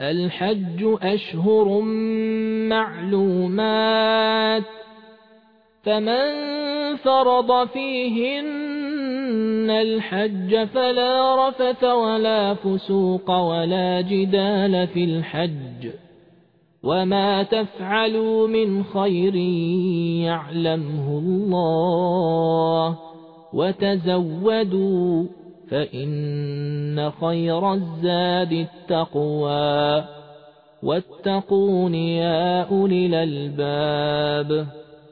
الحج أشهر معلومات، فمن فرض فيهن الحج فلا رفث ولا فسوق ولا جدال في الحج، وما تفعلوا من خير يعلمه الله، وتزودوا فإن خير الزاد التقوى، واتقون يا أولي الألباب.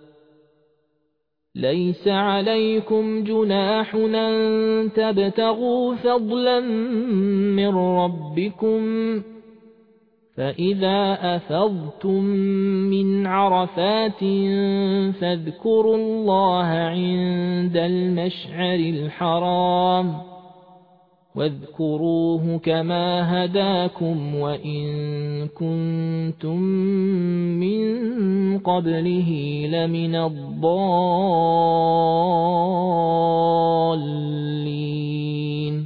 ليس عليكم جناح أن تبتغوا فضلا من ربكم، فإذا أفضتم من عرفات فاذكروا الله عند المشعر الحرام، واذكروه كما هداكم وإن كنتم من قبله لمن الضالين.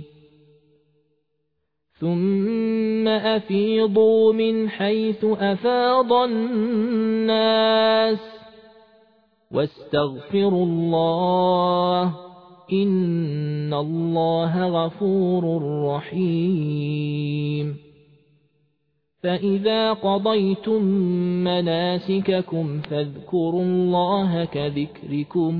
ثم أفيضوا من حيث أفاض الناس واستغفروا الله، إن الله غفور رحيم. فإذا قضيتم مناسككم فاذكروا الله كذكركم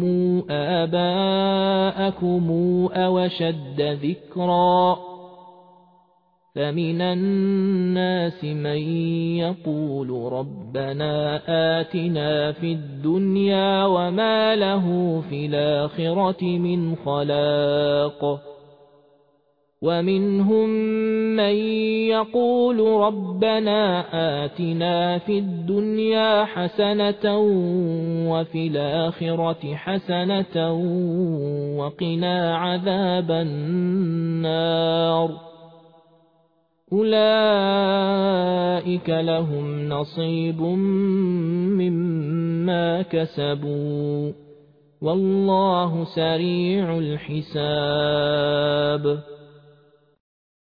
آباءكم أو أشد ذكرا، فمن الناس من يقول ربنا آتنا في الدنيا وما له في الآخرة من خلاق، ومنهم من يقول ربنا آتنا في الدنيا حسنة وفي الآخرة حسنة وقنا عذاب النار. أولئك لهم نصيب مما كسبوا، والله سريع الحساب.